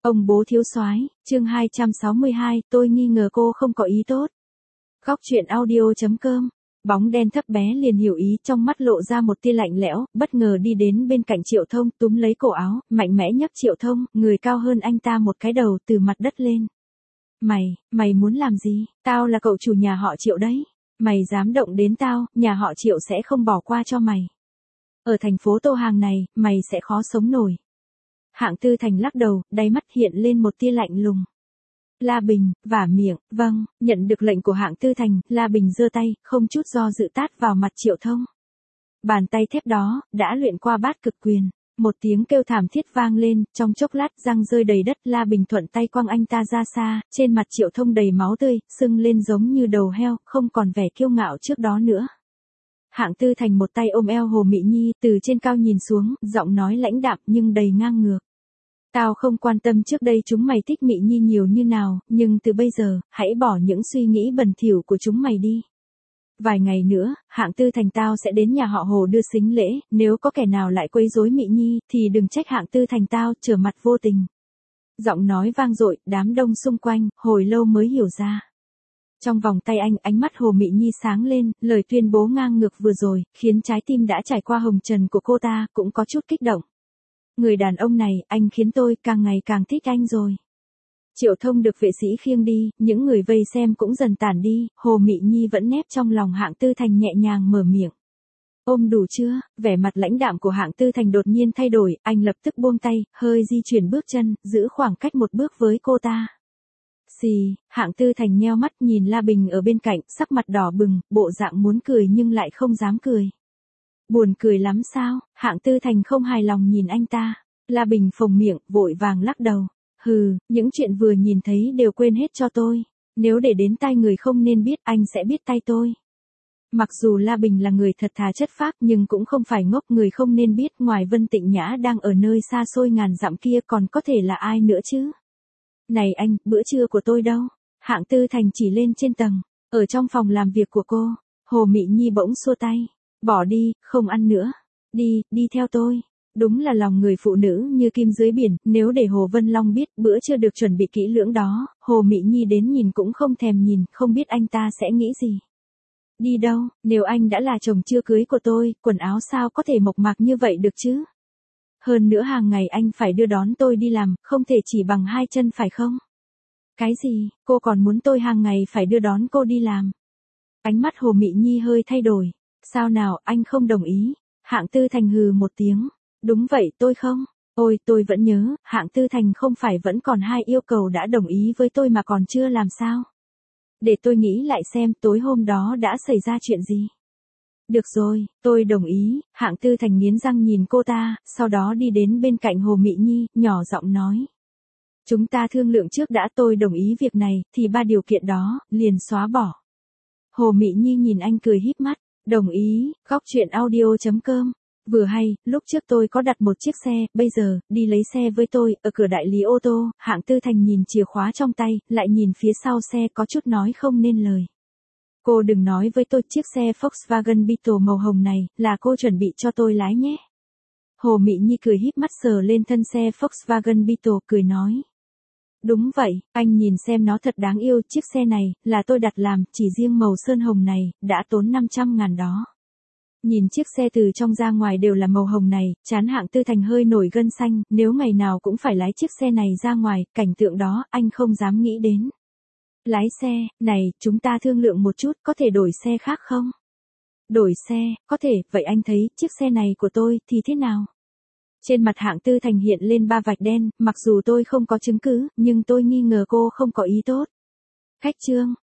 Ông bố thiếu soái, chương 262, tôi nghi ngờ cô không có ý tốt. Góc truyện audio.com. Bóng đen thấp bé liền hiểu ý, trong mắt lộ ra một tia lạnh lẽo, bất ngờ đi đến bên cạnh Triệu Thông, túm lấy cổ áo, mạnh mẽ nhấc Triệu Thông, người cao hơn anh ta một cái đầu, từ mặt đất lên. Mày muốn làm gì? Tao là cậu chủ nhà họ Triệu đấy. Mày dám động đến tao, nhà họ Triệu sẽ không bỏ qua cho mày. Ở thành phố Tô Hàng này, mày sẽ khó sống nổi. Hạng Tư Thành lắc đầu, đáy mắt hiện lên một tia lạnh lùng. La Bình, vả miệng, vâng, nhận được lệnh của Hạng Tư Thành, La Bình giơ tay, không chút do dự tát vào mặt Triệu Thông. Bàn tay thép đó, đã luyện qua bát cực quyền. Một tiếng kêu thảm thiết vang lên, trong chốc lát răng rơi đầy đất, La Bình thuận tay quăng anh ta ra xa, trên mặt Triệu Thông đầy máu tươi, sưng lên giống như đầu heo, không còn vẻ kiêu ngạo trước đó nữa. Hạng Tư Thành một tay ôm eo Hồ Mị Nhi, từ trên cao nhìn xuống, giọng nói lãnh đạm nhưng đầy ngang ngược. Tao không quan tâm trước đây chúng mày thích Mị Nhi nhiều như nào, nhưng từ bây giờ, hãy bỏ những suy nghĩ bẩn thỉu của chúng mày đi. Vài ngày nữa, Hạng Tư Thành tao sẽ đến nhà họ Hồ đưa sính lễ, nếu có kẻ nào lại quấy rối Mị Nhi, thì đừng trách Hạng Tư Thành tao trở mặt vô tình. Giọng nói vang dội, đám đông xung quanh, hồi lâu mới hiểu ra. Trong vòng tay anh, ánh mắt Hồ Mị Nhi sáng lên, lời tuyên bố ngang ngược vừa rồi, khiến trái tim đã trải qua hồng trần của cô ta, cũng có chút kích động. Người đàn ông này, anh khiến tôi càng ngày càng thích anh rồi. Triệu Thông được vệ sĩ khiêng đi, những người vây xem cũng dần tản đi, Hồ Mị Nhi vẫn nép trong lòng Hạng Tư Thành nhẹ nhàng mở miệng. Ôm đủ chưa? Vẻ mặt lãnh đạm của Hạng Tư Thành đột nhiên thay đổi, anh lập tức buông tay, hơi di chuyển bước chân, giữ khoảng cách một bước với cô ta. Xì, Hạng Tư Thành nheo mắt nhìn La Bình ở bên cạnh, sắc mặt đỏ bừng, bộ dạng muốn cười nhưng lại không dám cười. Buồn cười lắm sao? Hạng Tư Thành không hài lòng nhìn anh ta. La Bình phồng miệng, vội vàng lắc đầu. Hừ, những chuyện vừa nhìn thấy đều quên hết cho tôi. Nếu để đến tai người không nên biết, anh sẽ biết tay tôi. Mặc dù La Bình là người thật thà chất phác nhưng cũng không phải ngốc, người không nên biết ngoài Vân Tịnh Nhã đang ở nơi xa xôi ngàn dặm kia còn có thể là ai nữa chứ. Này anh, bữa trưa của tôi đâu? Hạng Tư Thành chỉ lên trên tầng, ở trong phòng làm việc của cô. Hồ Mị Nhi bỗng xua tay. Bỏ đi, không ăn nữa. Đi theo tôi. Đúng là lòng người phụ nữ như kim dưới biển, nếu để Hồ Vân Long biết bữa chưa được chuẩn bị kỹ lưỡng đó, Hồ Mị Nhi đến nhìn cũng không thèm nhìn, không biết anh ta sẽ nghĩ gì. Đi đâu, nếu anh đã là chồng chưa cưới của tôi, quần áo sao có thể mộc mạc như vậy được chứ? Hơn nữa hàng ngày anh phải đưa đón tôi đi làm, không thể chỉ bằng hai chân phải không? Cái gì, cô còn muốn tôi hàng ngày phải đưa đón cô đi làm? Ánh mắt Hồ Mị Nhi hơi thay đổi. Sao nào, anh không đồng ý? Hạng Tư Thành hừ một tiếng. Đúng vậy, tôi không. Ôi, tôi vẫn nhớ, Hạng Tư Thành không phải vẫn còn hai yêu cầu đã đồng ý với tôi mà còn chưa làm sao? Để tôi nghĩ lại xem tối hôm đó đã xảy ra chuyện gì. Được rồi, tôi đồng ý. Hạng Tư Thành nghiến răng nhìn cô ta, sau đó đi đến bên cạnh Hồ Mị Nhi, nhỏ giọng nói. Chúng ta thương lượng trước đã, tôi đồng ý việc này, thì ba điều kiện đó, liền xóa bỏ. Hồ Mị Nhi nhìn anh cười híp mắt. Đồng ý, góc truyện audio.com. Vừa hay, lúc trước tôi có đặt một chiếc xe, bây giờ, đi lấy xe với tôi, ở cửa đại lý ô tô. Hạng Tư Thành nhìn chìa khóa trong tay, lại nhìn phía sau xe có chút nói không nên lời. Cô đừng nói với tôi chiếc xe Volkswagen Beetle màu hồng này, là cô chuẩn bị cho tôi lái nhé. Hồ Mị Nhi cười híp mắt sờ lên thân xe Volkswagen Beetle, cười nói. Đúng vậy, anh nhìn xem nó thật đáng yêu, chiếc xe này, là tôi đặt làm, chỉ riêng màu sơn hồng này, đã tốn 500.000 đó. Nhìn chiếc xe từ trong ra ngoài đều là màu hồng này, trán Hạng Tư Thành hơi nổi gân xanh, nếu ngày nào cũng phải lái chiếc xe này ra ngoài, cảnh tượng đó, anh không dám nghĩ đến. Lái xe, này, chúng ta thương lượng một chút, có thể đổi xe khác không? Đổi xe, có thể, vậy anh thấy, chiếc xe này của tôi, thì thế nào? Trên mặt Hạng Tư Thành hiện lên ba vạch đen, mặc dù tôi không có chứng cứ, nhưng tôi nghi ngờ cô không có ý tốt. Khách trương,